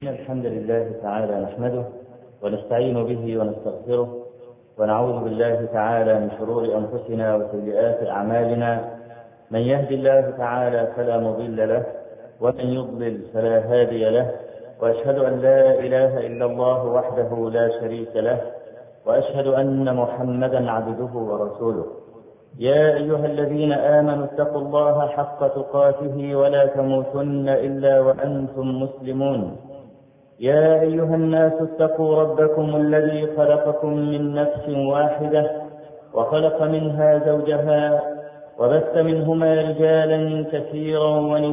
الحمد لله تعالى نحمده ونستعين به ونستغفره ونعوذ بالله تعالى من شرور أنفسنا وسيئات أعمالنا. من يهد الله تعالى فلا مضل له ومن يضلل فلا هادي له، وأشهد أن لا إله إلا الله وحده لا شريك له، وأشهد أن محمدا عبده ورسوله. يا أيها الذين آمنوا اتقوا الله حق تقاته ولا تموتن إلا وأنتم مسلمون. يا أيها الناس اتقوا ربكم الذي خلقكم من نفس واحدة وخلق منها زوجها وبث منهما رجالا كثيرا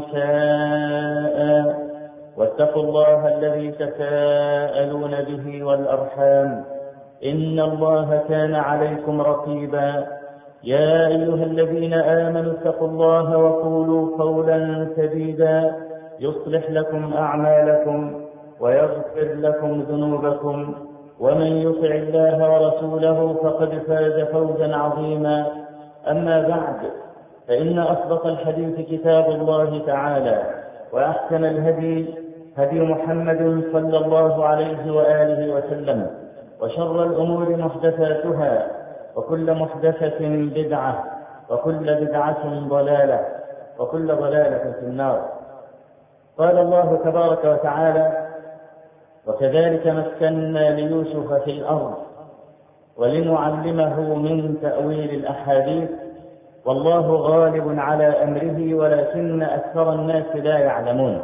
ونساء، واتقوا الله الذي تساءلون به والأرحام إن الله كان عليكم رقيبا. يا أيها الذين آمنوا اتقوا الله وقولوا قولا سديدا يصلح لكم أعمالكم ويغفر لكم ذنوبكم، ومن يطع الله ورسوله فقد فاز فوزا عظيما. أما بعد، فإن أصدق الحديث كتاب الله تعالى، وأحسن الهدي هدي محمد صلى الله عليه وآله وسلم، وشر الأمور محدثاتها، وكل محدثة بدعة، وكل بدعة ضلالة، وكل ضلالة في النار. قال الله تبارك وتعالى: وكذلك مكنا ليوسف في الأرض ولنعلمه من تأويل الأحاديث والله غالب على أمره ولكن أكثر الناس لا يعلمون.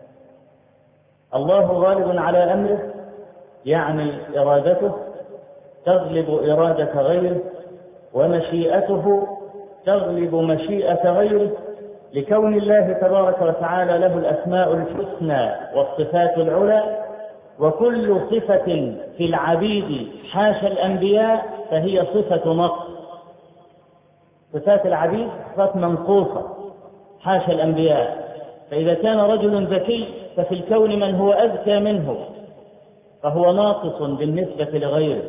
الله غالب على أمره يعني إرادته تغلب إرادة غيره، ومشيئته تغلب مشيئة غيره، لكون الله تبارك وتعالى له الأسماء الحسنى والصفات العلى، وكل صفة في العبيد حاشا الأنبياء فهي صفة نقص. صفات العبيد صفات منقوصة حاشا الأنبياء، فإذا كان رجل ذكي ففي الكون من هو أذكى منه فهو ناقص بالنسبة لغيره،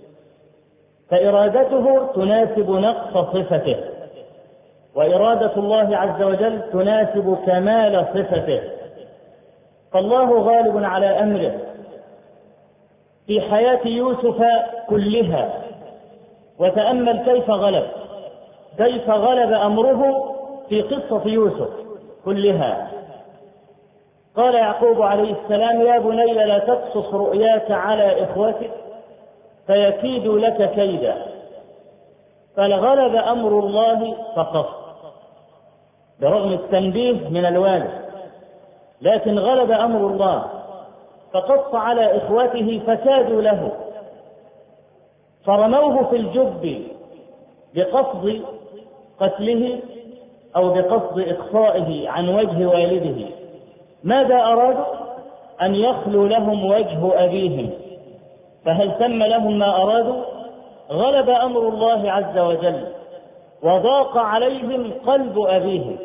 فإرادته تناسب نقص صفته، وإرادة الله عز وجل تناسب كمال صفته. فالله غالب على أمره في حياة يوسف كلها. وتأمل كيف غلب أمره في قصة يوسف كلها. قال يعقوب عليه السلام: يا بني لا تقصص رؤياك على إخوتك فيكيدوا لك كيدا. فغلب أمر الله فقط برغم التنبيه من الوالد، لكن غلب أمر الله فقص على إخوته فكادوا له، فرموه في الجب بقصد قتله أو بقصد إخفائه عن وجه والده. ماذا أرادوا؟ أن يخلوا لهم وجه أبيهم، فهل تم لهم ما أرادوا؟ غلب أمر الله عز وجل وضاق عليهم قلب أبيهم.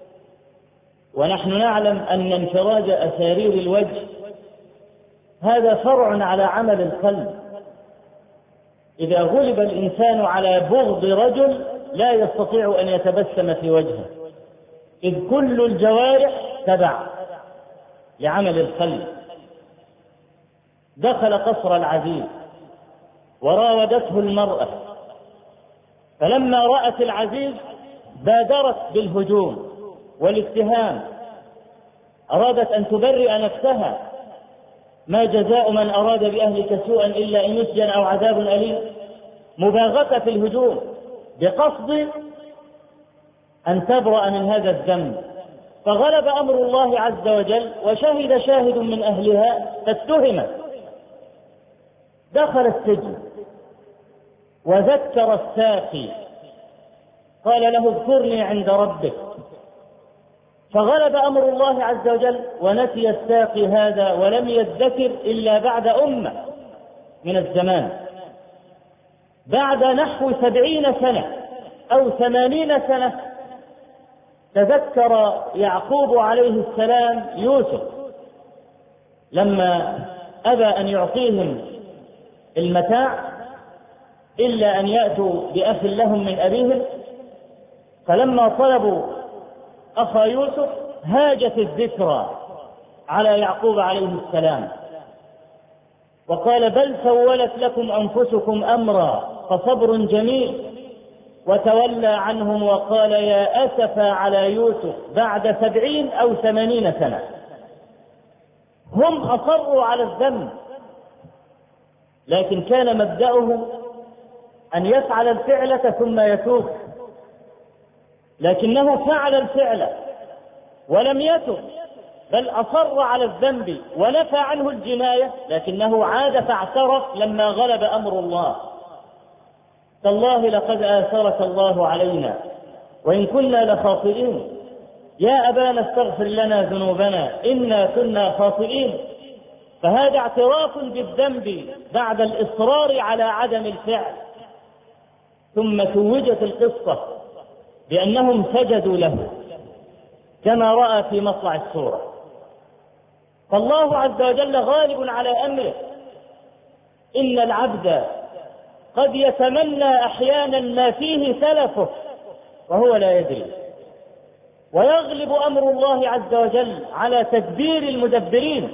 ونحن نعلم أن انفراج أسارير الوجه هذا فرع على عمل القلب. إذا غلب الإنسان على بغض رجل لا يستطيع أن يتبسم في وجهه، إذ كل الجوارح تبع لعمل القلب. دخل قصر العزيز وراودته المرأة، فلما رأت العزيز بادرت بالهجوم والاتهام، أرادت أن تبرئ نفسها. ما جزاء من أراد بأهلك سوءا إلا أن يسجن أو عذاب أليم. مباغتة في الهجوم بقصد أن تبرأ من هذا الذنب. فغلب أمر الله عز وجل وشهد شاهد من أهلها فاتهمت. دخل السجن وذكر الساقي، قال له: اذكرني عند ربك. فغلب أمر الله عز وجل ونسي الساقي هذا ولم يذكر إلا بعد أمة من الزمان، بعد نحو 70 سنة أو 80 سنة. تذكر يعقوب عليه السلام يوسف لما أبى أن يعطيهم المتاع إلا أن يأتوا بأخ لهم من أبيهم، فلما طلبوا أخا يوسف هاجت الذكرى على يعقوب عليه السلام وقال بل سولت لكم أنفسكم أمرا فصبر جميل، وتولى عنهم وقال يا أسفا على يوسف بعد 70 أو 80 سنة. هم أصروا على الذنب، لكن كان مبدأه أن يفعل الفعلة ثم يتوب، لكنه فعل الفعل ولم يتب، بل أصر على الذنب ونفى عنه الجناية، لكنه عاد فاعترف لما غلب أمر الله. تالله لقد آثرك الله علينا وإن كنا لخاطئين، يا أبانا استغفر لنا ذنوبنا إنا كنا خاطئين. فهذا اعتراف بالذنب بعد الإصرار على عدم الفعل. ثم توجت القصة بأنهم سجدوا له كما رأى في مطلع السورة. فالله عز وجل غالب على أمره. إن العبد قد يتمنى أحيانا ما فيه سلفه وهو لا يدري، ويغلب أمر الله عز وجل على تدبير المدبرين.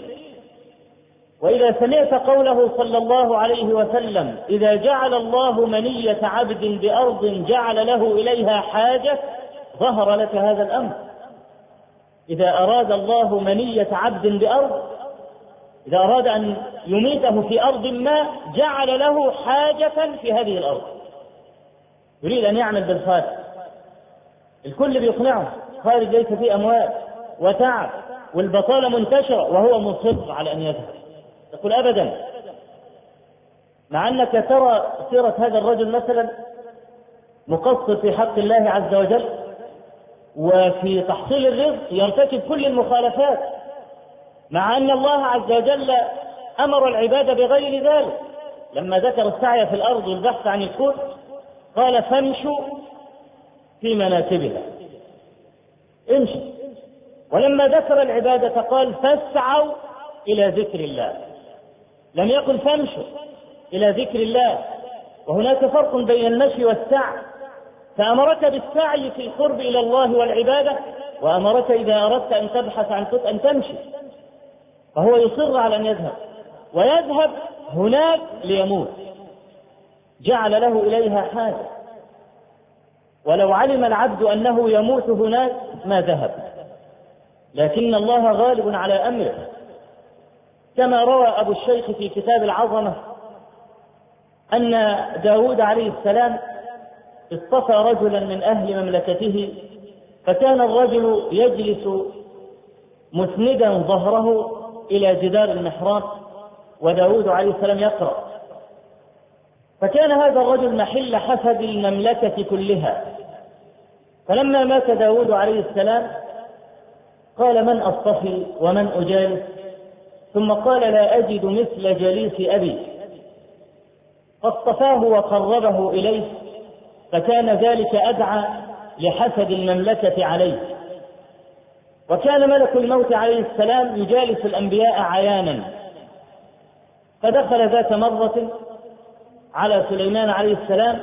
وإذا سمعت قوله صلى الله عليه وسلم إذا جعل الله منية عبد بأرض جعل له إليها حاجة، ظهر لك هذا الأمر. إذا أراد الله منية عبد بأرض، إذا أراد أن يميته في أرض ما جعل له حاجة في هذه الأرض، يريد أن يعمل بالخارج. الكل بيقنعه خارج ليس فيه أموال وتعب والبطالة منتشرة، وهو مصر على أن يذهب. يقول أبدا، مع أنك ترى سيرة هذا الرجل مثلا مقصر في حق الله عز وجل، وفي تحصيل الرزق يرتكب كل المخالفات، مع أن الله عز وجل أمر العباد بغير ذلك. لما ذكر السعي في الأرض والبحث عن الكون قال فامشوا في مناكبها، امشي. ولما ذكر العبادة قال فاسعوا إلى ذكر الله، لم يقل فامشوا إلى ذكر الله. وهناك فرق بين المشي والسعي، فأمرك بالسعي في القرب إلى الله والعبادة، وأمرك إذا أردت أن تبحث عن أن تمشي. فهو يصر على أن يذهب، ويذهب هناك ليموت، جعل له إليها حاجة. ولو علم العبد أنه يموت هناك ما ذهب، لكن الله غالب على أمره. كما روى أبو الشيخ في كتاب العظمة أن داود عليه السلام اصطفى رجلا من أهل مملكته، فكان الرجل يجلس مسندا ظهره إلى جدار المحراب وداود عليه السلام يقرأ. فكان هذا الرجل محل حسد المملكة كلها. فلما مات داود عليه السلام قال من أصطفي ومن أجالس؟ ثم قال لا أجد مثل جليس أبي، فاصطفاه وقربه إليه، فكان ذلك أدعى لحسد المملكة عليه. وكان ملك الموت عليه السلام يجالس الأنبياء عيانا، فدخل ذات مرة على سليمان عليه السلام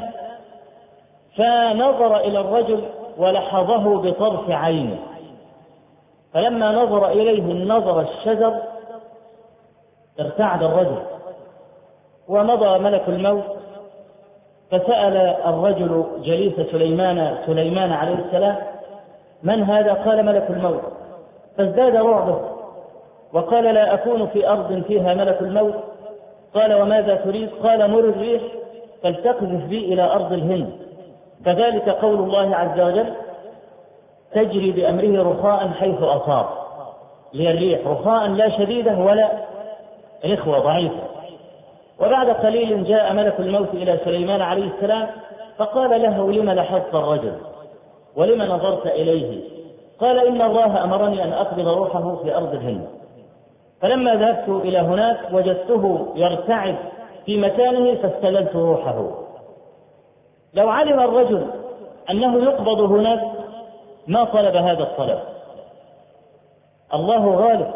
فنظر إلى الرجل ولحظه بطرف عينه، فلما نظر إليه النظر الشجر ارتعد الرجل، ومضى ملك الموت فسأل الرجل جليس سليمان عليه السلام من هذا؟ قال ملك الموت، فازداد رعبه وقال لا أكون في أرض فيها ملك الموت. قال وماذا تريد؟ قال مر الريح فلتقذف بي إلى أرض الهند. كذلك قول الله عز وجل تجري بأمره رخاء حيث أصاب، للريح رخاء لا شديدة ولا إخوة ضعيفة. وبعد قليل جاء ملك الموت إلى سليمان عليه السلام فقال له لم لحظت الرجل ولم نظرت إليه؟ قال إن الله أمرني أن أقبض روحه في أرض الهند. فلما ذهبت إلى هناك وجدته يرتعد في مكانه فاستللت روحه. لو علم الرجل أنه يقبض هناك ما طلب هذا الطلب. الله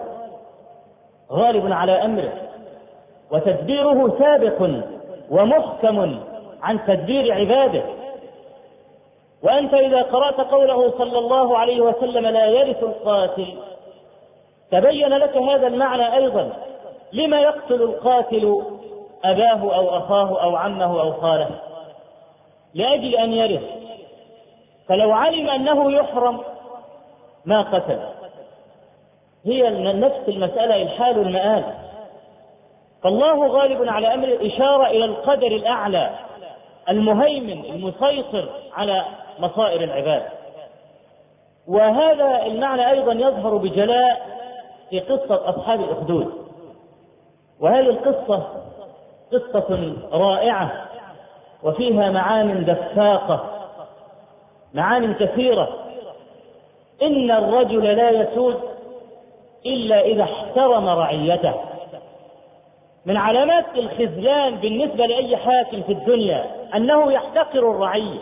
غالب على أمره، وتدبيره سابق ومحكم عن تدبير عباده. وأنت إذا قرأت قوله صلى الله عليه وسلم لا يرث القاتل تبين لك هذا المعنى أيضا. لما يقتل القاتل أباه أو أخاه أو عمه أو خاله؟ لأجل أن يرث، فلو علم أنه يحرم ما قتل. هي نفس المسألة، الحال والمآل. فالله غالب على أمره، إشارة إلى القدر الأعلى المهيمن المسيطر على مصائر العباد. وهذا المعنى أيضا يظهر بجلاء في قصة أصحاب الأخدود. وهذه القصة قصة رائعة وفيها معان دفاقة، معان كثيرة. إن الرجل لا يسود إلا إذا احترم رعيته. من علامات الخذلان بالنسبة لأي حاكم في الدنيا أنه يحتقر الرعية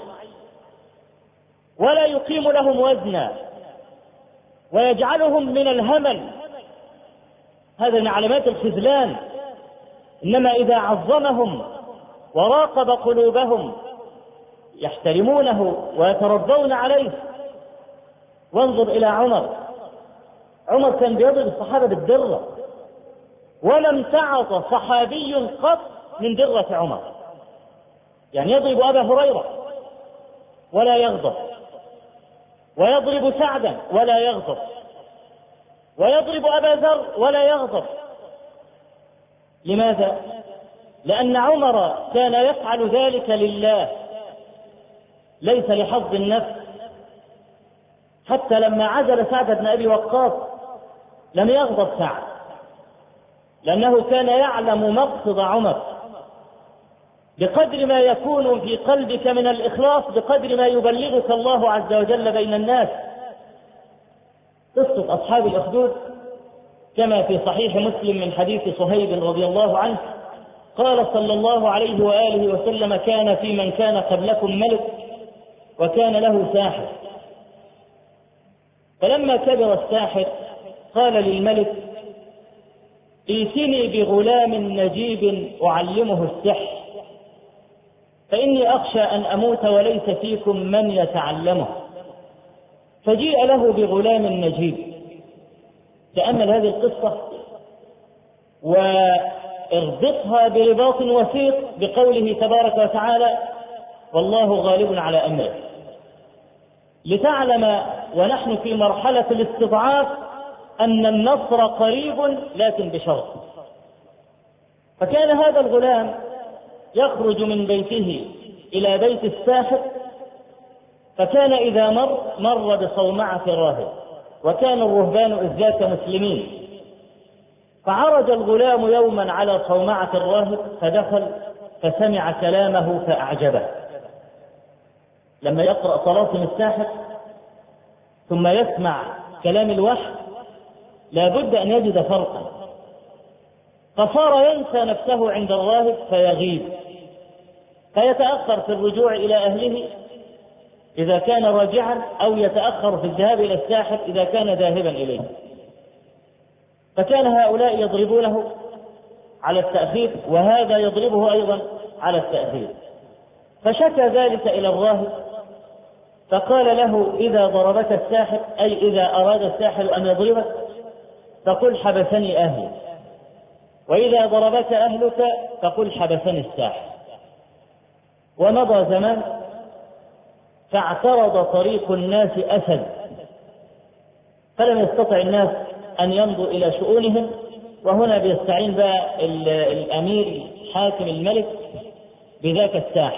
ولا يقيم لهم وزنا ويجعلهم من الهمل. هذا من علامات الخذلان. إنما إذا عظمهم وراقب قلوبهم يحترمونه ويترضون عليه. وانظر إلى عمر كان بيضرب الصحابة بالدرة، ولم تعط صحابي قط من درة عمر. يعني يضرب أبا هريرة ولا يغضب، ويضرب سعدا ولا يغضب، ويضرب أبا ذر ولا يغضب. لماذا؟ لأن عمر كان يفعل ذلك لله ليس لحظ النفس. حتى لما عزل سعد بن أبي وقاص لم يغضب سعد، لأنه كان يعلم مقصد عمر. بقدر ما يكون في قلبك من الإخلاص بقدر ما يبلغك الله عز وجل بين الناس. قصة أصحاب الأخدود كما في صحيح مسلم من حديث صهيب رضي الله عنه قال صلى الله عليه وآله وسلم: كان في من كان قبلكم ملك وكان له ساحر، فلما كبر الساحر قال للملك: ائتني بغلام نجيب أعلمه السحر، فإني أخشى أن أموت وليس فيكم من يتعلمه. فجيء له بغلام نجيب. تأمل هذه القصة واربطها برباط وثيق بقوله تبارك وتعالى: والله غالب على أمره، لتعلم ونحن في مرحلة الاستضعاف أن النصر قريب لكن بشرط. فكان هذا الغلام يخرج من بيته إلى بيت الساحر، فكان إذا مر بصومعة راهب، وكان الرهبان إذ ذاك مسلمين. فعرج الغلام يوما على صومعة الراهب فدخل فسمع كلامه فأعجبه. لما يقرأ طلاسم الساحر ثم يسمع كلام الوحي لابد أن يجد فرقا، فصار ينسى نفسه عند الراهب فيغيب، فيتأخر في الرجوع إلى أهله إذا كان راجعا، أو يتأخر في الذهاب إلى الساحر إذا كان ذاهبا إليه. فكان هؤلاء يضربونه على التأخير، وهذا يضربه أيضا على التأخير. فشكى ذلك إلى الراهب فقال له: إذا ضربك الساحر، أي إذا أراد الساحر أن يضربك، فقل حبسني أهلي، وإذا ضربك أهلك فقل حبسني الساحر. ومضى زمان فاعترض طريق الناس أسد، فلم يستطع الناس أن يمضوا إلى شؤونهم. وهنا بيستعين بقى الأمير حاكم الملك بذاك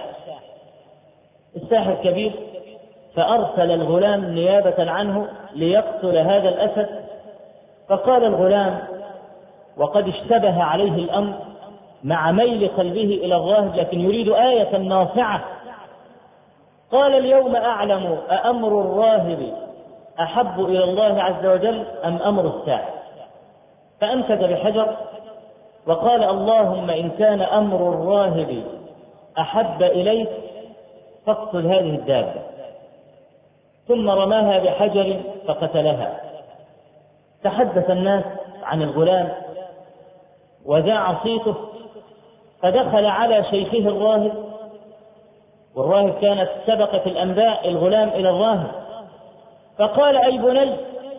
الساحر كبير، فأرسل الغلام نيابة عنه ليقتل هذا الأسد. فقال الغلام وقد اشتبه عليه الأمر مع ميل قلبه إلى الراهب، لكن يريد آية ناصعة. قال: اليوم أعلم أأمر الراهب أحب إلى الله عز وجل أم أمر الساحر؟ فأمسك بحجر وقال: اللهم إن كان أمر الراهب أحب إليك فاقتل هذه الدابة. ثم رماها بحجر فقتلها. تحدث الناس عن الغلام وذاع صيته، فدخل على شيخه الراهب، والراهب كانت سبقت الأنباء الغلام إلى الراهب، فقال: أي بني،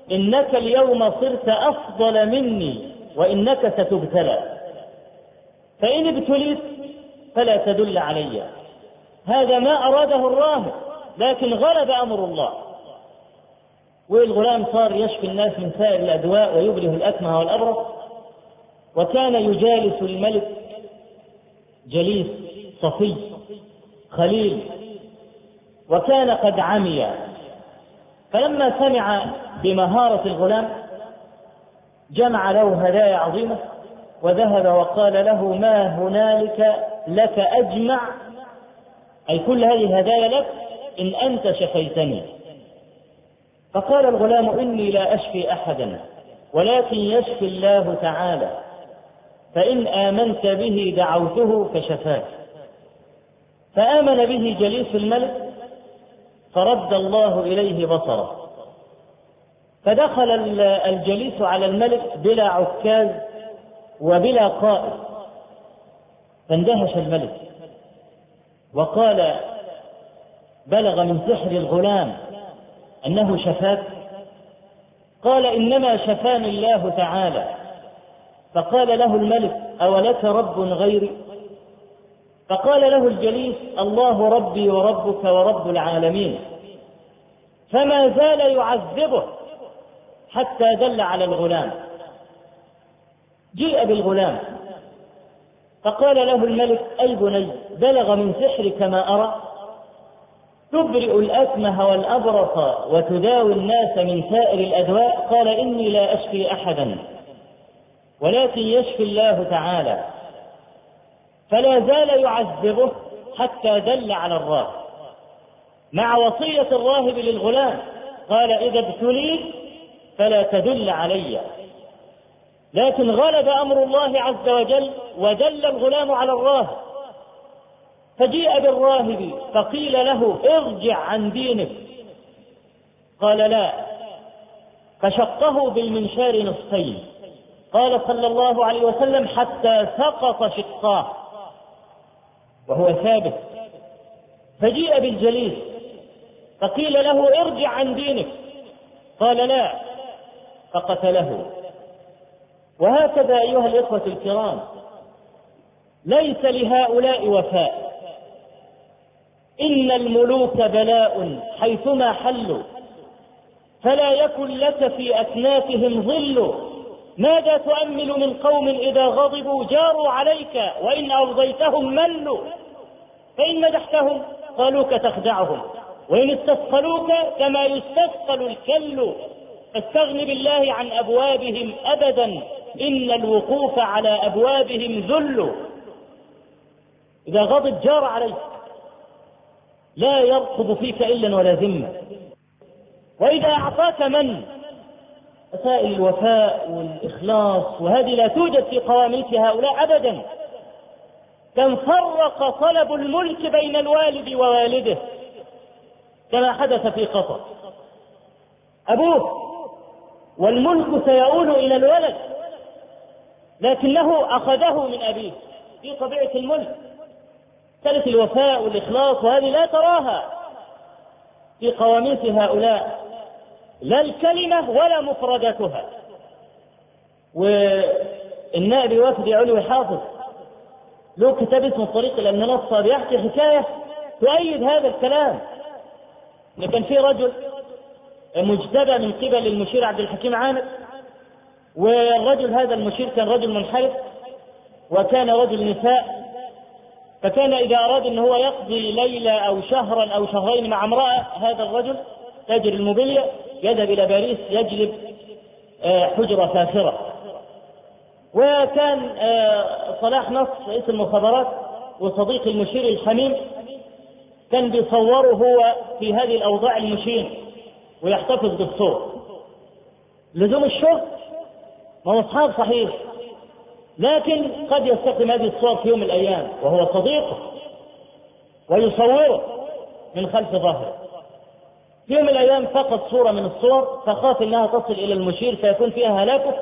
إنك اليوم صرت أفضل مني وإنك ستبتلى، فإن ابتليت فلا تدل علي. هذا ما أراده الراهب، لكن غلب أمر الله. والغلام صار يشفي الناس من سائر الأدواء ويبره الأكمه والأبرص. وكان يجالس الملك جليس صفي خليل، وكان قد عمي. فلما سمع بمهارة الغلام جمع له هدايا عظيمة وذهب وقال له: ما هنالك لك أجمع، أي كل هذه الهدايا لك إن أنت شفيتني. فقال الغلام: إني لا أشفي أحدا ولكن يشفي الله تعالى، فإن آمنت به دعوته فشفاك. فآمن به جليس الملك فرد الله إليه بصره، فدخل الجليس على الملك بلا عكاز وبلا قائد. فاندهش الملك وقال: بلغ من سحر الغلام أنه شفاك؟ قال: إنما شفاني الله تعالى. فقال له الملك: أولك رب غيري؟ فقال له الجليس: الله ربي وربك ورب العالمين. فما زال يعذبه حتى دل على الغلام. جيء بالغلام فقال له الملك: أي بني، بلغ من سحرك ما أرى، تبرئ الأكمه والأبرص وتداوي الناس من سائر الأدواء. قال: إني لا أشفي أحدا ولكن يشفي الله تعالى. فلا زال يعذبه حتى دل على الراهب، مع وصية الراهب للغلام. قال: إذا ابتليت فلا تدل علي. لكن غلب أمر الله عز وجل ودل الغلام على الراهب. فجيء بالراهب فقيل له: ارجع عن دينك. قال: لا. فشقه بالمنشار نصفين، قال صلى الله عليه وسلم: حتى سقط شقاه وهو ثابت. فجيء بالجليس فقيل له: ارجع عن دينك. قال: لا. فقتله. وهكذا أيها الإخوة الكرام، ليس لهؤلاء وفاء. إن الملوك بلاء حيثما حلوا، فلا يكن لك في أكنافهم ظل. ماذا تؤمل من قوم إذا غضبوا جاروا عليك وإن أرضيتهم ملوا؟ فإن مدحتهم قالوك تخدعهم، وإن استثقلوك كما يستثقل الكل. فاستغن بالله عن أبوابهم أبدا، إن الوقوف على أبوابهم ذل. إذا غضب جار عليك لا يرقب فيك إلا ولا ذمة. وإذا أعطاك من مسائل الوفاء والإخلاص، وهذه لا توجد في قواميس هؤلاء أبدا. كم فرق طلب الملك بين الوالد ووالده، كما حدث في قطر. أبوه والملك سيؤول إلى الولد، لكنه أخذه من أبيه في طبيعة الملك. ثالث الوفاء والإخلاص، وهذه لا تراها في قواميس هؤلاء، لا الكلمة ولا مفرداتها. والنائب وافد علوي حافظ له كتاب اسمه الطريق إلى المنصة بيحكي حكاية تؤيد هذا الكلام. كان في رجل مجتبى من قبل المشير عبد الحكيم عامر، والرجل هذا المشير كان رجل منحرف وكان رجل نساء. فكان إذا أراد أن هو يقضي ليلة أو شهرا أو شهرين مع امرأة، هذا الرجل تاجر الموبيليا يذهب إلى باريس يجلب حجرة فاخرة. وكان صلاح نصر رئيس المخابرات وصديق المشير الحميم كان بيصوره هو في هذه الأوضاع المشين ويحتفظ بالصور. لزوم الشغل ما هو أصحاب صحيح، لكن قد يستخدم هذه الصور في يوم من الأيام وهو صديقه ويصوره من خلف ظهره. في يوم من الأيام فقد صورة من الصور فخاف أنها تصل إلى المشير فيكون فيها هلاكه،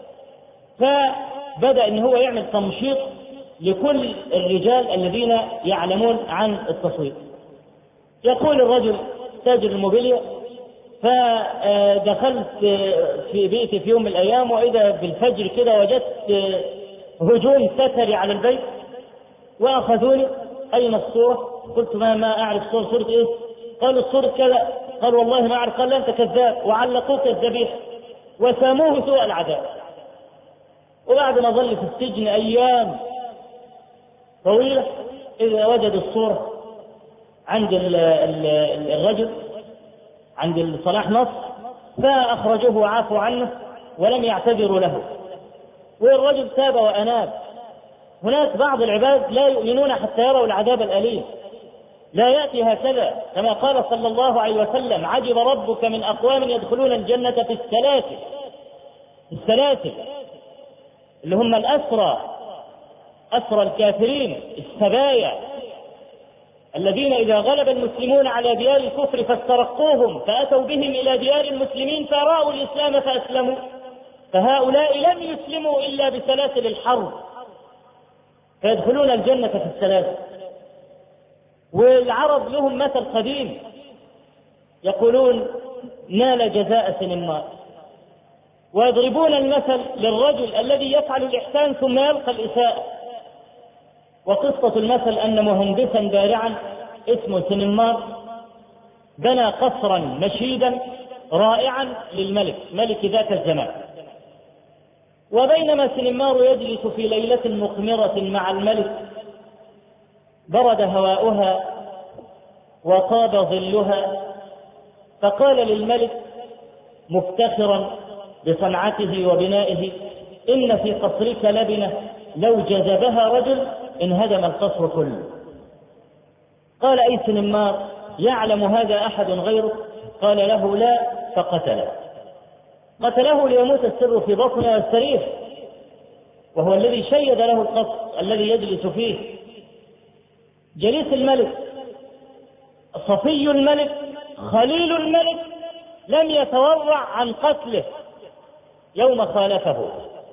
فبدأ أن هو يعمل تمشيط لكل الرجال الذين يعلمون عن التصوير. يقول الرجل تاجر الموبيليا: فدخلت في بيتي في يوم من الأيام، وإذا بالفجر كده وجدت هجوم ستري على البيت، وأخذوني. أين الصورة؟ قلت ما أعرف صورة إيه؟ قالوا الصورة كذا. قال والله ما أعرف. قال أنت كذاب، وعلقوك الذبيح وساموه سوء العذاب. وبعد ما ظل في السجن أيام طويلة إذا وجدوا الصورة عند الرجل، عند صلاح نصر، فأخرجوه وعافوا عنه ولم يعتذروا له، والرجل تاب وأناب. هناك بعض العباد لا يؤمنون حتى يروا العذاب الأليم، لا يأتي هكذا، كما قال صلى الله عليه وسلم: عجب ربك من أقوام يدخلون الجنة في السلاسل اللي هم الأسرى الكافرين السبايا، الذين إذا غلب المسلمون على ديار الكفر فاسترقوهم فأتوا بهم إلى ديار المسلمين فرأوا الإسلام فأسلموا، فهؤلاء لم يسلموا إلا بسلاسل الحرب، فيدخلون الجنة في السلاسل. والعرب لهم مثل قديم يقولون: نال جزاء سنمار. ويضربون المثل للرجل الذي يفعل الإحسان ثم يلقى الإساءة. وقصة المثل أن مهندسا بارعا اسمه سنمار بنى قصرا مشيدا رائعا للملك، ملك ذاك الزمان. وبينما سنمار يجلس في ليلة مقمرة مع الملك برد هواؤها وطاب ظلها، فقال للملك مفتخرا بصنعته وبنائه: إن في قصرك لبنة لو جذبها رجل انهدم القصر كله. قال: أي سنمار، يعلم هذا أحد غيره؟ قال له: لا. قتله ليموت السر في بطنه والسرير، وهو الذي شيد له القصر الذي يجلس فيه. جليس الملك، صفي الملك، خليل الملك، لم يتورع عن قتله يوم خالفه.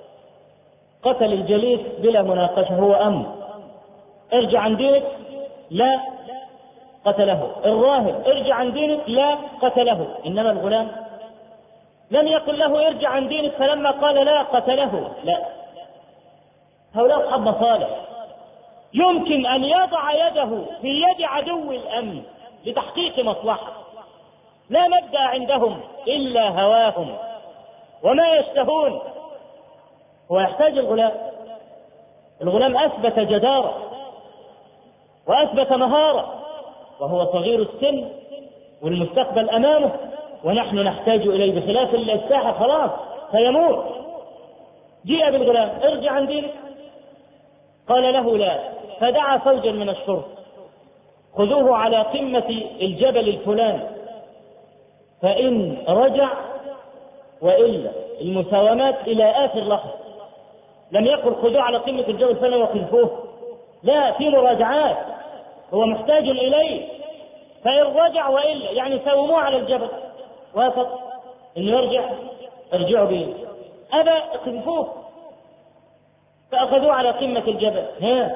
قتل الجليس بلا مناقشة، هو أمر: ارجع عن دينك، لا، قتله. الراهب: ارجع عن دينك، لا، قتله. إنما الغلام لم يقل له ارجع عن دينك، فلما قال لا قتله. لا، هؤلاء أصحاب مصالح، يمكن أن يضع يده في يد عدو الأمن لتحقيق مصلحة، لا مبدأ عندهم إلا هواهم وما يشتهون. هو يحتاج الغلام أثبت جدارة وأثبت مهارة، وهو صغير السن والمستقبل أمامه، ونحن نحتاج إليه، بخلاف الساحة خلاص سيموت. جيء بالغلام: ارجع عن دينك، قال له لا. فدعا فوجا من الشرطة: خذوه على قمة الجبل الفلاني، فإن رجع وإلا، المساومات إلى آخر لحظة. لم يقل خذوه على قمة الجبل الفلاني وخذفوه، لا، في مراجعات، هو محتاج إليه. فإن رجع وإلا، يعني ساوموه على الجبل، وافق إن يرجع، ارجعوا به. أبى، اخذفوه. فأخذوه على قمة الجبل: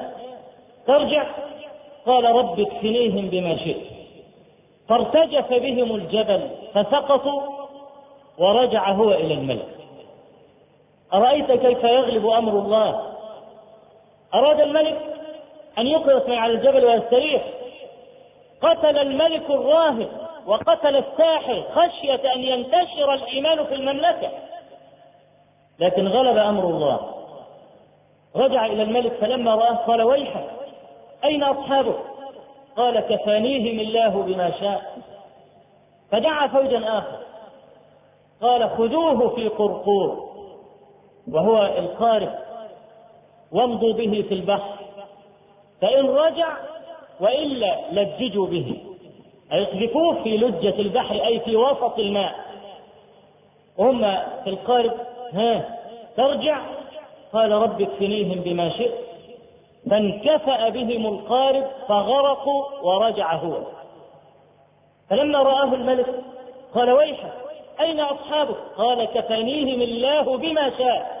ترجع؟ قال: رب اكفنيهم بما شئت. فارتجف بهم الجبل فسقطوا، ورجع هو إلى الملك. أرأيت كيف يغلب أمر الله؟ أراد الملك أن يقرص على الجبل ويستريح، قتل الملك الراهب وقتل الساحر خشية أن ينتشر الإيمان في المملكة، لكن غلب أمر الله. رجع إلى الملك فلما رآه قال: ويحك، أين أصحابك؟ قال: كفانيهم الله بما شاء. فدعا فوجا آخر قال: خذوه في قرقور، وهو القارب، وامضوا به في البحر، فإن رجع وإلا لججوا به، أي اقذفوه في لجة البحر، أي في وسط الماء. وهم في القارب: ترجع؟ قال: رب اكفنيهم بما شئت. فانكفأ بهم القارب فغرقوا، ورجع هو. فلما رآه الملك قال: ويحك، أين أصحابك؟ قال: كفانيهم الله بما شاء.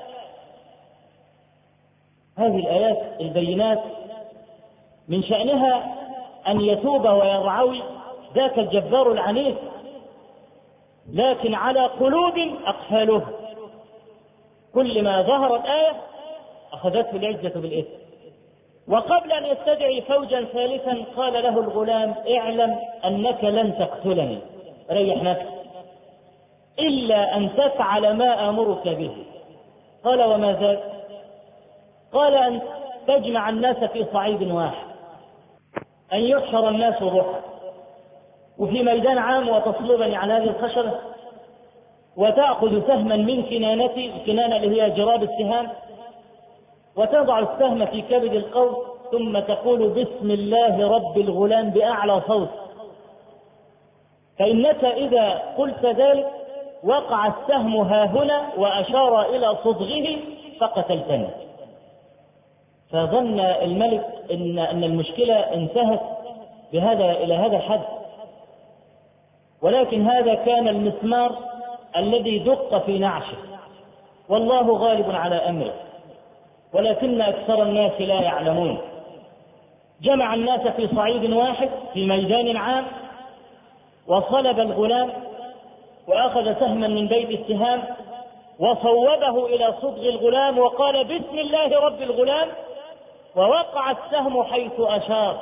هذه الآيات البينات من شأنها أن يتوب ويرعوي ذاك الجبار العنيف، لكن على قلوب أقفالها، كل ما ظهرت آية أخذته العزة بالإثم. وقبل أن يستدعي فوجا ثالثا قال له الغلام: اعلم أنك لن تقتلني، ريح نفسك، إلا أن تفعل ما آمرك به. قال: وما ذاك؟ قال: أن تجمع الناس في صعيد واحد، أن يحشر الناس ضحى وفي ميدان عام وتصلبني على هذه الخشبة، وتأخذ سهما من كنانتي، الكنانة اللي هي جراب السهام، وتضع السهم في كبد القوس، ثم تقول: بسم الله رب الغلام بأعلى صوت، فإنك إذا قلت ذلك وقع السهم هاهنا وأشار إلى صدغه فقتلتني. فظن الملك أن المشكلة انتهت إلى هذا الحد، ولكن هذا كان المسمار الذي دق في نعشه، والله غالب على أمره، ولكن أكثر الناس لا يعلمون. جمع الناس في صعيد واحد في ميدان عام، وصلب الغلام وأخذ سهما من بيت السهام وصوبه إلى صدغ الغلام وقال: بسم الله رب الغلام، ووقع السهم حيث أشار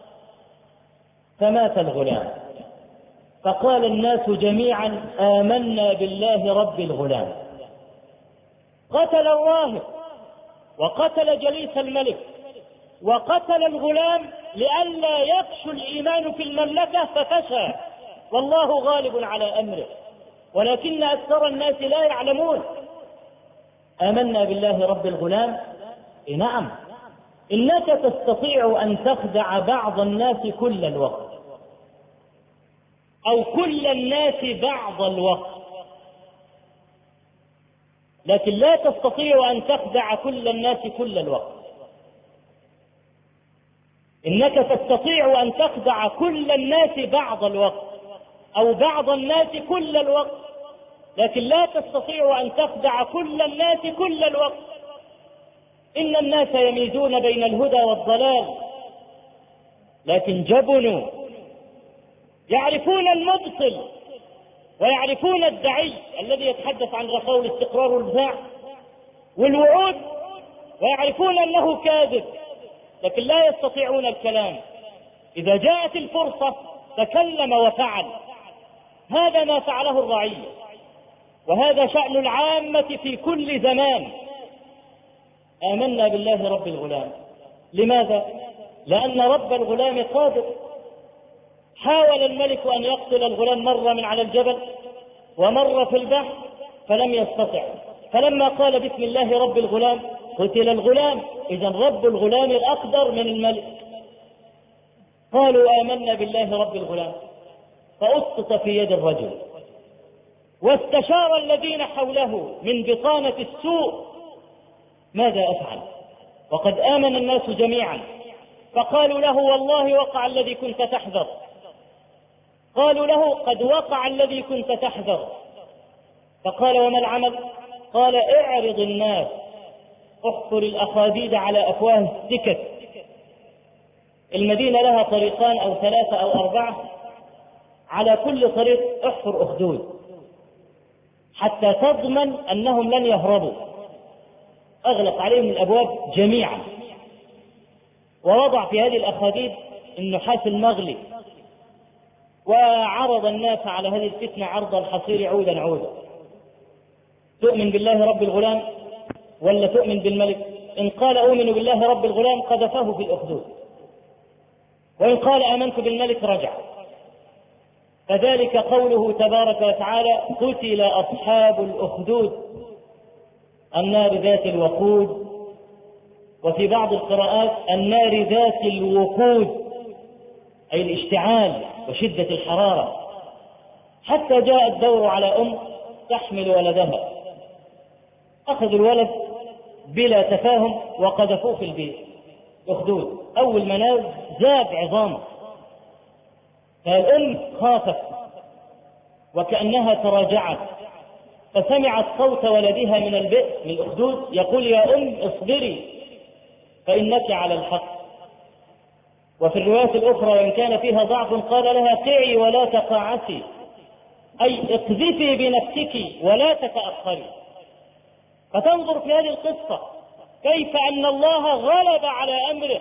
فمات الغلام. فقال الناس جميعا: آمنا بالله رب الغلام. قتل الراهب وقتل جليس الملك وقتل الغلام لئلا يفشو الإيمان في المملكة، ففشى، والله غالب على أمره، ولكن أكثر الناس لا يعلمون. آمنا بالله رب الغلام. نعم، إنك تستطيع أن تخدع بعض الناس كل الوقت، أو كل الناس بعض الوقت، لكن لا تستطيع أن تخدع كل الناس كل الوقت. إنك تستطيع أن تخدع كل الناس بعض الوقت، أو بعض الناس كل الوقت، لكن لا تستطيع أن تخدع كل الناس كل الوقت. إن الناس يميزون بين الهدى والضلال، لكن جبنوا، يعرفون المبطل ويعرفون الدعي الذي يتحدث عن رخاء الاستقرار والبتاع والوعود، ويعرفون أنه كاذب، لكن لا يستطيعون الكلام. إذا جاءت الفرصة تكلم وفعل. هذا ما فعله الرعية، وهذا شأن العامة في كل زمان. آمنا بالله رب الغلام. لماذا؟ لأن رب الغلام قادر. حاول الملك أن يقتل الغلام مرة من على الجبل ومرة في البحر فلم يستطع، فلما قال بسم الله رب الغلام قتل الغلام. إذن رب الغلام الأقدر من الملك. قالوا آمنا بالله رب الغلام، فأسقط في يد الرجل، واستشار الذين حوله من بطانة السوء: ماذا أفعل؟ وقد آمن الناس جميعا. فقالوا له: والله وقع الذي كنت تحذر. قالوا له: قد وقع الذي كنت تحذر. فقال: وما العمل؟ قال: اعرض الناس، احفر الأخاديد على أفواه السكك. المدينة لها طريقان أو 3 أو 4، على كل طريق احفر أخدود حتى تضمن أنهم لن يهربوا. أغلق عليهم الأبواب جميعا، ووضع في هذه الأخاديد النحاس المغلي، وعرض الناس على هذه الفتنة عرض الحصير عودا عودا. تؤمن بالله رب الغلام ولا تؤمن بالملك؟ إن قال أؤمن بالله رب الغلام قذفه في الأخدود، وإن قال آمنت بالملك رجع. فذلك قوله تبارك وتعالى: قتل أصحاب الأخدود النار ذات الوقود، وفي بعض القراءات النار ذات الوقود، أي الاشتعال وشدة الحرارة. حتى جاء الدور على تحمل ولدها، أخذ الولد بلا تفاهم وقذفوه في البيت أخدود. أول ما نام زاد عظامه، فالأم خافت وكأنها تراجعت، فسمعت صوت ولدها من البئر من الأخدود يقول: يا أم اصبري فإنك على الحق. وفي الرواية الأخرى وإن كان فيها ضعف قال لها: قعي ولا تقاعسي، أي اقذفي بنفسك ولا تتأخري. فتنظر في هذه القصة كيف أن الله غلب على أمره.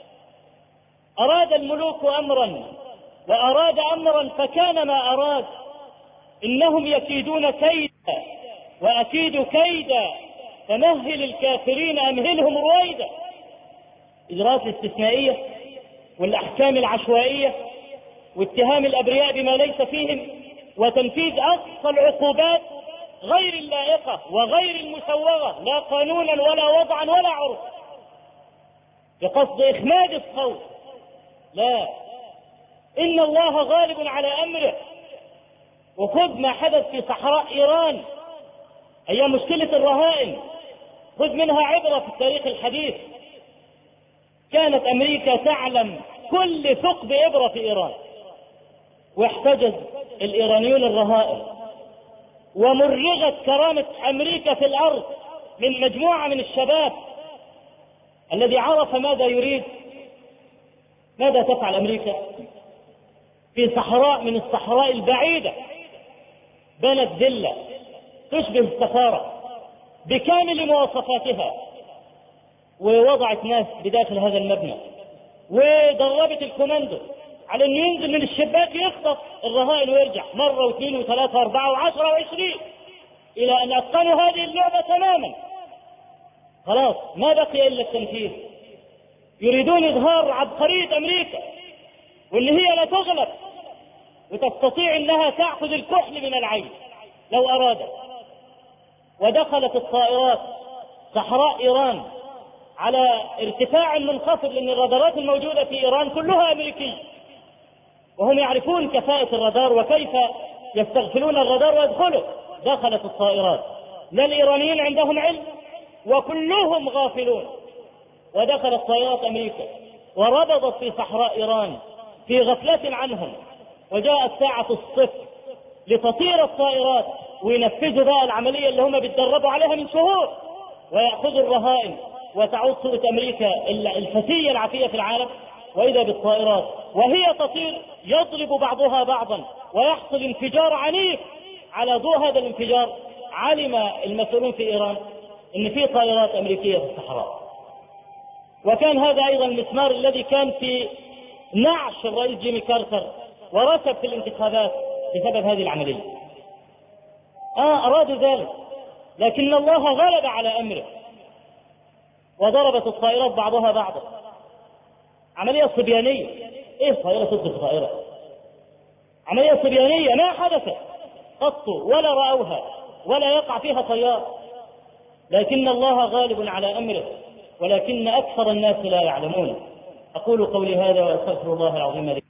أراد الملوك أمرا وأراد أمرا فكان ما أراد. إنهم يكيدون كيدا وأكيد كيدا فمهل الكافرين أمهلهم رويدا. إجراءات الاستثنائية والأحكام العشوائية واتهام الأبرياء بما ليس فيهم وتنفيذ أقصى العقوبات غير اللائقة وغير المسوغة لا قانونا ولا وضعا ولا عرفا بقصد إخماد الصوت. لا، إن الله غالب على أمره. وخذ ما حدث في صحراء إيران أيام مشكلة الرهائن، خذ منها عبرة في التاريخ الحديث. كانت أمريكا تعلم كل ثقب إبرة في إيران، واحتجز الإيرانيون الرهائن، ومرغت كرامة أمريكا في الأرض من مجموعة من الشباب الذي عرف ماذا يريد. ماذا تفعل أمريكا؟ في صحراء من الصحراء البعيدة بنت فيلا تشبه السفارة بكامل مواصفاتها، ووضعت ناس بداخل هذا المبنى، ودربت الكوماندو على انه ينزل من الشباك يخطف الرهائن ويرجع مرة واثنين وثلاثة واربعة وعشرة وعشرين الى ان اتقنوا هذه اللعبة تماما. خلاص ما بقي الا التنفيذ. يريدون اظهار عبقرية امريكا وان هي لا تغلب وتستطيع انها تأخذ الكحل من العين لو ارادت. ودخلت الطائرات صحراء ايران على ارتفاع منخفض، لان الرادارات الموجودة في ايران كلها امريكية، وهم يعرفون كفاءة الرادار وكيف يستغفلون الرادار ويدخلوا. دخلت الطائرات، لا الإيرانيين عندهم علم وكلهم غافلون، ودخلت طائرات أمريكا وربضت في صحراء إيران في غفلة عنهم. وجاءت ساعة الصفر لتطير الطائرات وينفذوا بقى العملية اللي هم بيتدربوا عليها من شهور، ويأخذوا الرهائن وتعود صورة أمريكا الفتية العافية في العالم. وإذا بالطائرات وهي تطير يضرب بعضها بعضا ويحصل انفجار عنيف. على ضوء هذا الانفجار علم المسؤولون في إيران إن في طائرات أمريكية في الصحراء. وكان هذا أيضا المسمار الذي كان في نعش الرئيس جيمي كارتر ورسب في الانتخابات بسبب هذه العملية. أرادوا ذلك، لكن الله غلب على أمره وضربت الطائرات بعضها بعضا. عملية صبيانية. ايه طائرة ضد طائرة؟ عملية صبيانية ما حدثت قط ولا رأوها ولا يقع فيها طيار. لكن الله غالب على أمره ولكن أكثر الناس لا يعلمون. أقول قولي هذا وأستغفر الله العظيم لي.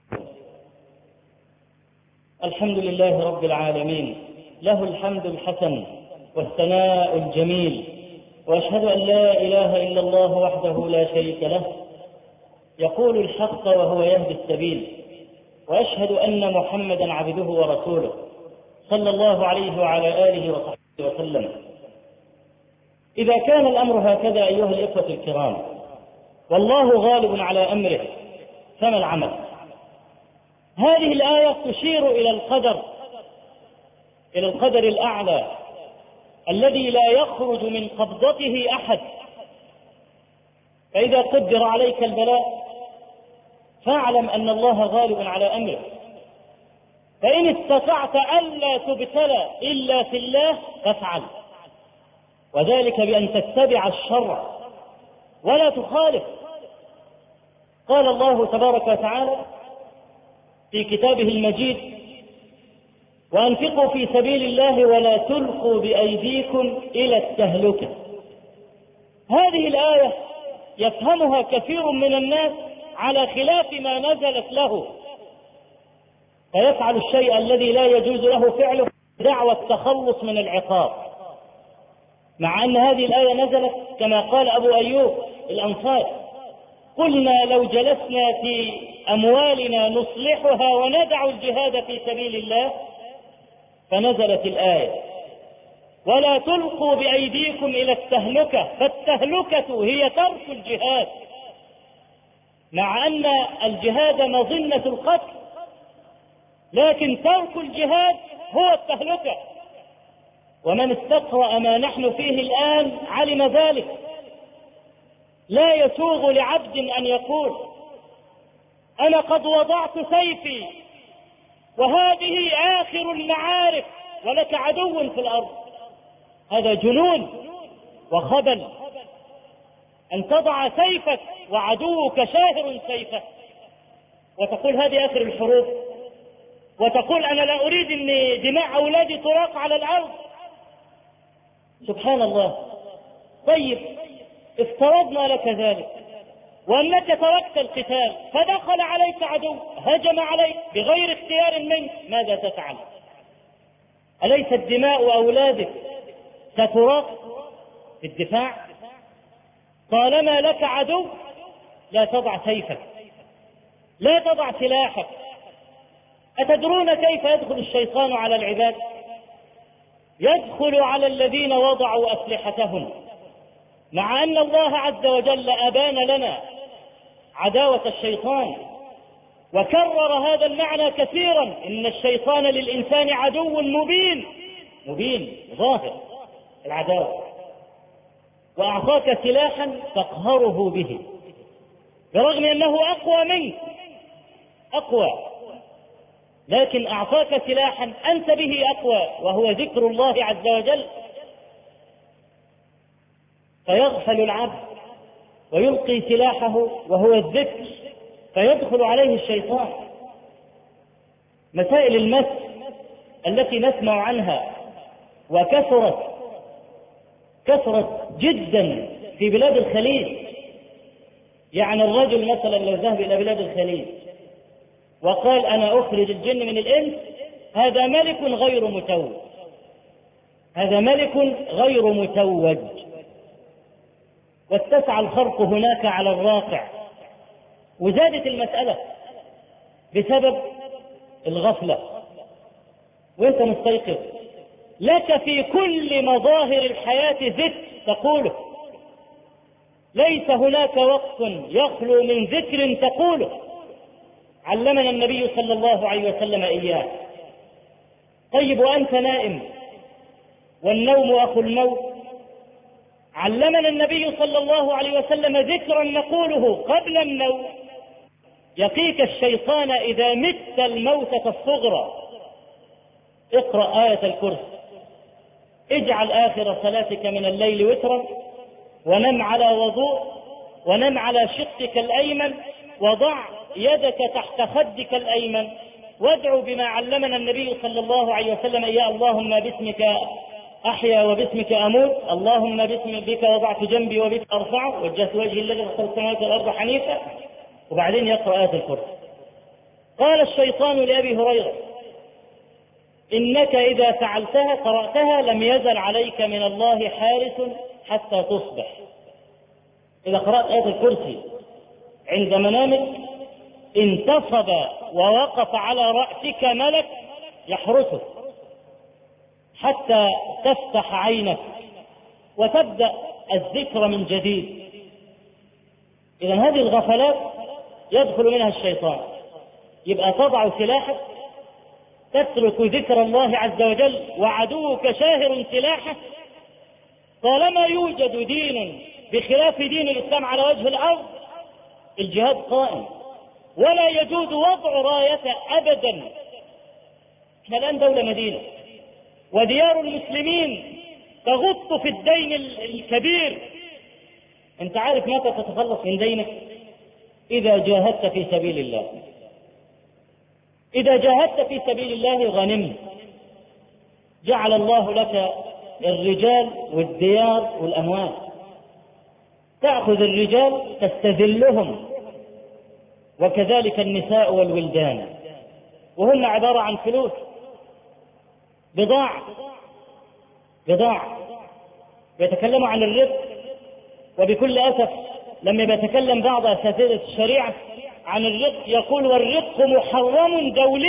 الحمد لله رب العالمين، له الحمد الحسن والثناء الجميل، وأشهد أن لا إله إلا الله وحده لا شريك له يقول الحق وهو يهدي السبيل، وأشهد أن محمدا عبده ورسوله صلى الله عليه وعلى آله وصحبه وسلم. إذا كان الأمر هكذا أيها الإخوة الكرام والله غالب على أمره، فما العمل؟ هذه الآية تشير إلى القدر الأعلى الذي لا يخرج من قبضته أحد. فإذا قدر عليك البلاء فاعلم أن الله غالب على أمره. فإن استطعت ألا تبتلى إلا في الله فافعل، وذلك بأن تتبع الشرع ولا تخالف. قال الله تبارك وتعالى في كتابه المجيد: وأنفقوا في سبيل الله ولا تلقوا بأيديكم إلى التهلكة. هذه الآية يفهمها كثير من الناس على خلاف ما نزلت له، فيفعل الشيء الذي لا يجوز له فعله دعوى التخلص من العقاب، مع أن هذه الآية نزلت كما قال أبو أيوب الأنصاري: قلنا لو جلسنا في أموالنا نصلحها وندع الجهاد في سبيل الله. فنزلت الآية: ولا تلقوا بأيديكم إلى التهلكة. فالتهلكة هي ترك الجهاد، مع أن الجهاد مظنة القتل، لكن ترك الجهاد هو التهلكة. ومن استقرأ ما نحن فيه الآن علم ذلك. لا يسوغ لعبد أن يقول أنا قد وضعت سيفي وهذه آخر المعارك ولك عدو في الأرض. هذا جنون وخبل أن تضع سيفك وعدوك شاهر سيفه وتقول هذه آخر الحروب، وتقول أنا لا أريد أن دماء أولادي تراق على الأرض. سبحان الله. طيب افترضنا لك ذلك وأنك تركت القتال فدخل عليك عدو هجم عليك بغير اختيار منك، ماذا تفعل؟ أليست دماء أولادك ستراق في الدفاع؟ طالما لك عدو لا تضع سيفك، لا تضع سلاحك. أتدرون كيف يدخل الشيطان على العباد؟ يدخل على الذين وضعوا أسلحتهم، مع أن الله عز وجل أبان لنا عداوة الشيطان وكرر هذا المعنى كثيرا، إن الشيطان للإنسان عدو مبين ظاهر العداوة، وأعطاك سلاحا تقهره به برغم أنه أقوى منك، أقوى، لكن أعطاك سلاحا أنت به أقوى وهو ذكر الله عز وجل. فيغفل العبد ويلقي سلاحه وهو الذكر فيدخل عليه الشيطان. مسائل المس التي نسمع عنها وكثرت جدا في بلاد الخليج، يعني الرجل مثلا لو ذهب إلى بلاد الخليج وقال أنا أخرج الجن من الإنس، هذا ملك غير متوج، هذا ملك غير متوج. واتسع الخرق هناك على الراقع، وزادت المسألة بسبب الغفلة. وانت مستيقظ لك في كل مظاهر الحياة ذكر تقوله، ليس هناك وقت يخلو من ذكر تقوله، علمنا النبي صلى الله عليه وسلم إياه. طيب وأنت نائم والنوم أخو الموت، علمنا النبي صلى الله عليه وسلم ذكرا نقوله قبل النوم: يقيك الشيطان إذا مت الموتة الصغرى، اقرأ آية الكرسي، اجعل آخر صلاتك من الليل وترا، ونم على وضوء، ونم على شقك الأيمن، وضع يدك تحت خدك الأيمن، وادعو بما علمنا النبي صلى الله عليه وسلم: يا اللهم باسمك أحيا وباسمك أموت، اللهم بك وضعت جنبي وبك أرفعه، وجهت وجهي الذي خلق السماوات والأرض حنيفا. وبعدين يقرأ آية الكرسي. قال الشيطان لأبي هريرة: إنك إذا فعلتها قرأتها لم يزل عليك من الله حارس حتى تصبح. إذا قرأت آية الكرسي عند منامك انتصب ووقف على رأسك ملك يحرسك حتى تفتح عينك وتبدأ الذكر من جديد. إذن هذه الغفلات يدخل منها الشيطان. يبقى تضع سلاحك، تترك ذكر الله عز وجل، وعدوك شاهر سلاحه. طالما يوجد دين بخلاف دين الإسلام على وجه الأرض، الجهاد قائم ولا يجوز وضع رايته أبدا. احنا الآن دولة مدينة، وديار المسلمين تغط في الدين الكبير. انت عارف متى تتخلص من دينك؟ إذا جاهدت في سبيل الله. إذا جاهدت في سبيل الله غنمت. جعل الله لك الرجال والديار والأموال. تأخذ الرجال تستذلهم، وكذلك النساء والولدان، وهم عبارة عن فلوس، بضاعة. يتكلموا عن الرق، وبكل أسف لما يتكلم بعض أساتذة الشريعة عن الرق يقول: والرق محرم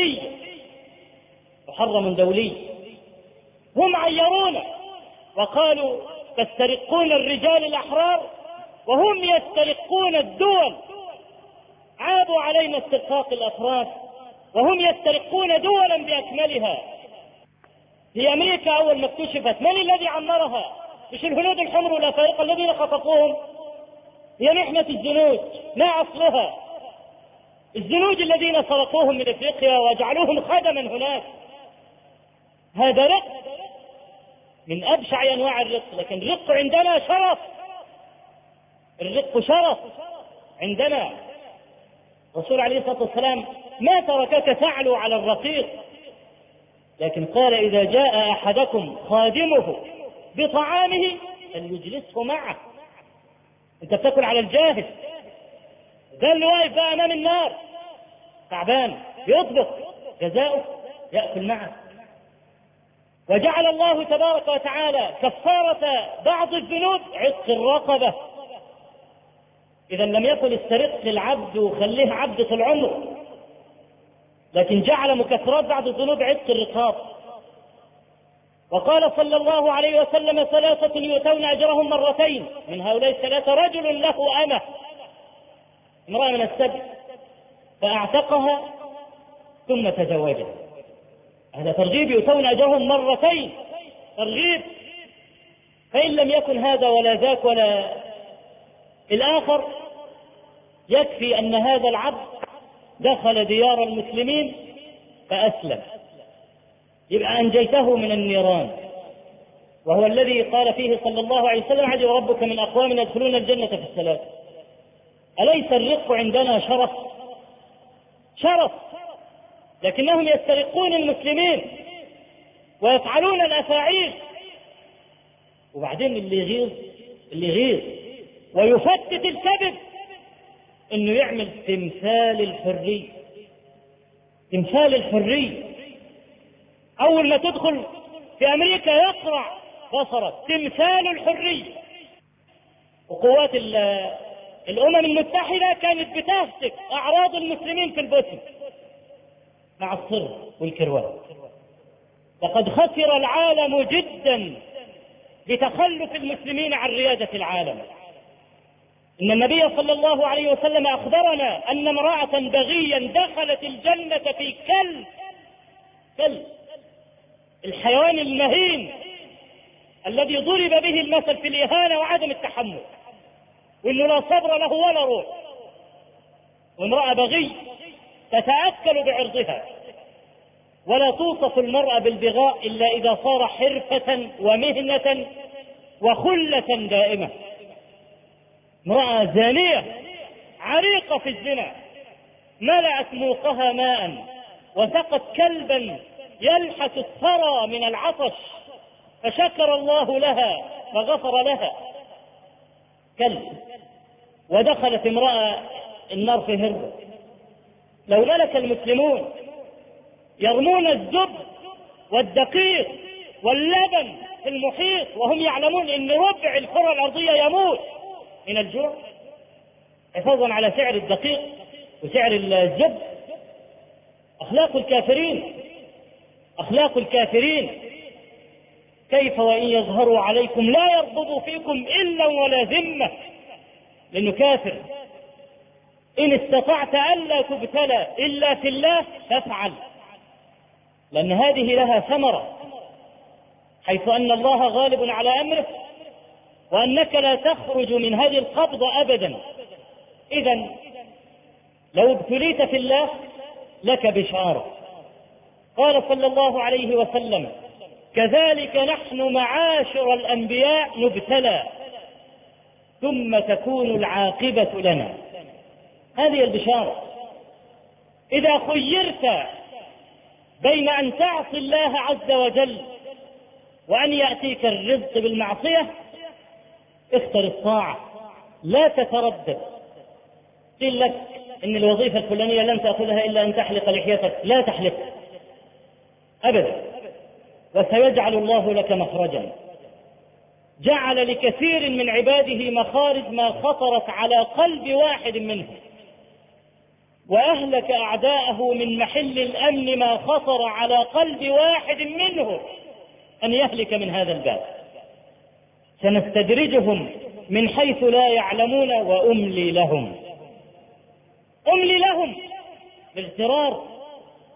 دولي. هم عيرونا وقالوا تسترقون الرجال الأحرار وهم يسترقون الدول. عابوا علينا استرقاق الأفراد وهم يسترقون دولا بأكملها. في أمريكا أول ما اكتشفت من الذي عمرها؟ مش الهنود الحمر والأفارقة الذين خطفوهم؟ هي محنة الزنوج. ما أصلها؟ الزنوج الذين سرقوهم من أفريقيا وجعلوهم خدما هناك. هذا رق من أبشع أنواع الرق، لكن الرق عندنا شرف. الرق شرف عندنا. الرسول عليه الصلاة والسلام ما تركك تعلو على الرقيق، لكن قال إذا جاء أحدكم خادمه بطعامه فليجلسه معه. أنت بتاكل على الجاهز، ده اللي واقف بقى أمام النار تعبان يطبخ، جزاؤه يأكل معه. وجعل الله تبارك وتعالى كفارة بعض الذنوب عتق الرقبة. إذا لم يكن استرق العبد وخليه عبد طول عمره، لكن جعل مكفرات بعض الذنوب عتق الرقاب. وقال صلى الله عليه وسلم 3 يؤتون أجرهم مرتين، من هؤلاء 3 رجل له أمة امرأة من السبع فأعتقها ثم تزوجها. هذا ترغيب، يؤتون أجرهم مرتين، ترغيب. فإن لم يكن هذا ولا ذاك ولا الآخر، يكفي أن هذا العبد دخل ديار المسلمين فأسلم، يبقى أنجيته من النيران. وهو الذي قال فيه صلى الله عليه وسلم عجب ربك من أقوام يدخلون الجنة في السلام. أليس الرق عندنا شرف؟ شرف، لكنهم يسترقون المسلمين ويفعلون الأفاعيل. وبعدين اللي يغيظ ويفتت الكذب انه يعمل تمثال الحرية. تمثال الحرية اول ما تدخل في امريكا يقرع بصرك تمثال الحرية. وقوات الامم المتحدة كانت بتهتك اعراض المسلمين في البوسنة مع الصر والكروات. لقد خسر العالم جدا بتخلف المسلمين عن ريادة العالم. إن النبي صلى الله عليه وسلم أخبرنا أن امرأة بغيا دخلت الجنة في كلب، الحيوان المهين الذي ضرب به المثل في الإهانة وعدم التحمل، وإنه لا صبر له ولا روح. وامرأة بغي تتأكل بعرضها، ولا توصف المرأة بالبغاء إلا إذا صار حرفة ومهنة وخلة دائمة. امرأة زانية عريقة في الزنا ملأت موقها ماء وسقت كلبا يلحس الثرى من العطش فشكر الله لها فغفر لها. كلب. ودخلت امرأة النار في هربة. لو ملك المسلمون يرمون الزبد والدقيق واللبن في المحيط وهم يعلمون ان ربع الكرة الارضية يموت من الجوع حفاظا على سعر الدقيق وسعر الزبد. اخلاق الكافرين. كيف وان يظهروا عليكم لا يربضوا فيكم الا ولا ذمة، لانه كافر. ان استطعت الا تبتلى الا في الله فافعل، لان هذه لها ثمرة، حيث ان الله غالب على امره وانك لا تخرج من هذه القبضة ابدا. اذا لو ابتليت في الله لك بشارة. قال صلى الله عليه وسلم كذلك نحن معاشر الانبياء نبتلى ثم تكون العاقبة لنا. هذه البشارة. اذا خيرت بين ان تعصي الله عز وجل وان يأتيك الرزق بالمعصية اختر الطاعة، لا تتردد. قيل لك ان الوظيفة الفلانية لن تأخذها الا ان تحلق لحيتك، لا تحلق ابدا، وسيجعل الله لك مخرجا. جعل لكثير من عباده مخارج ما خطرت على قلب واحد منهم، وأهلك أعداءه من محل الأمن ما خطر على قلب واحد منهم أن يهلك من هذا الباب. سنستدرجهم من حيث لا يعلمون وأملي لهم. أملي لهم باغترار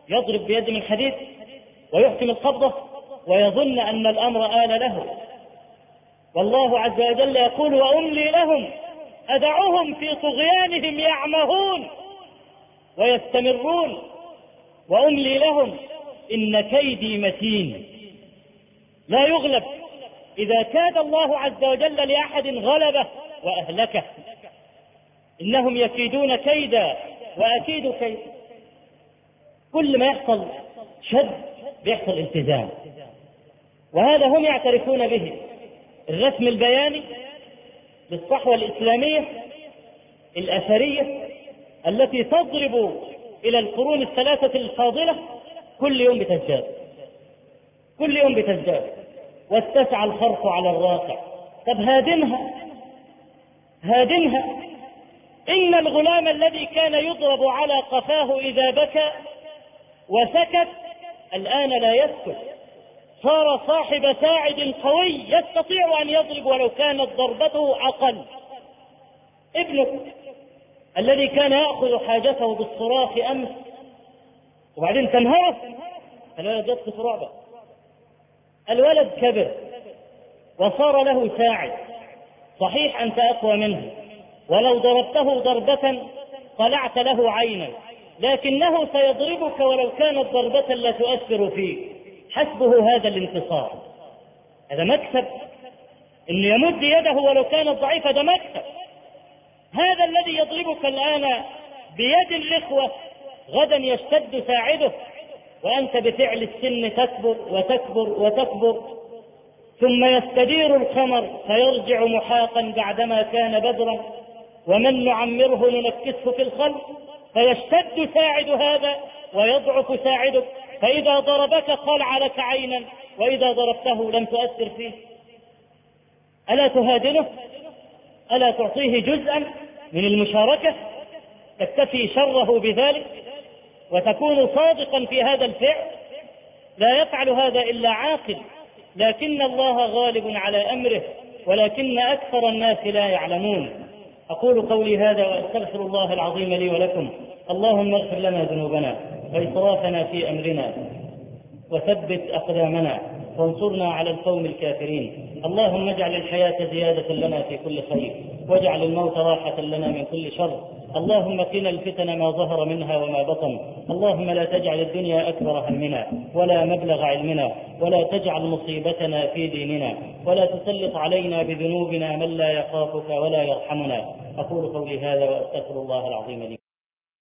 يضرب بيد من حديد ويحكم القبضة ويظن أن الأمر آل له. والله عز وجل يقول وأملي لهم أدعهم في طغيانهم يعمهون ويستمرون وأملي لهم إن كيدي متين. لا يغلب. إذا كاد الله عز وجل لأحد غلبه وأهلكه. إنهم يكيدون كيدا وأكيد كيدا. كل ما يحصل شد بيحصل التزام، وهذا هم يعترفون به. الرسم البياني للصحوة الإسلامية الأثرية التي تضرب إلى القرون الثلاثة الفاضلة كل يوم بتزداد، كل يوم بتزداد، واتسع الخرق على الراقع. طب هادمها. إن الغلام الذي كان يضرب على قفاه إذا بكى وسكت الآن لا يسكت، صار صاحب ساعد قوي يستطيع أن يضرب ولو كانت ضربته أقل. ابنك الذي كان يأخذ حاجته بالصراخ أمس وبعدين تنهره، الولد يسقط رعبا. الولد كبر وصار له ساعد، صحيح أنت أقوى منه، ولو ضربته ضربة طلعت له عينا، لكنه سيضربك ولو كانت ضربة لا تؤثر فيه. حسبه هذا الانتصار، هذا مكسب. إنه يمد يده ولو كانت ضعيفة ده مكسب. هذا الذي يضربك الآن بيد الإخوة غدا يشتد ساعده، وأنت بفعل السن تكبر وتكبر وتكبر، ثم يستدير القمر فيرجع محاقا بعدما كان بدرا، ومن نعمره ننكسه في الخلق، فيشتد ساعد هذا ويضعف ساعدك، فإذا ضربك قلع لك عينا، وإذا ضربته لم تؤثر فيه. ألا تهادنه؟ ألا تعطيه جزءا من المشاركة تكتفي شره بذلك وتكون صادقا في هذا الفعل؟ لا يفعل هذا إلا عاقل، لكن الله غالب على أمره، ولكن أكثر الناس لا يعلمون. أقول قولي هذا وأستغفر الله العظيم لي ولكم. اللهم اغفر لنا ذنوبنا وإسرافنا في أمرنا وثبت أقدامنا وانصرنا على القوم الكافرين. اللهم اجعل الحياة زيادة لنا في كل خير، واجعل الموت راحة لنا من كل شر. اللهم قنا الفتن ما ظهر منها وما بطن. اللهم لا تجعل الدنيا أكبر همنا ولا مبلغ علمنا، ولا تجعل مصيبتنا في ديننا، ولا تسلط علينا بذنوبنا من لا يخافك ولا يرحمنا. أقول قولي هذا وأستغفر الله العظيم لي.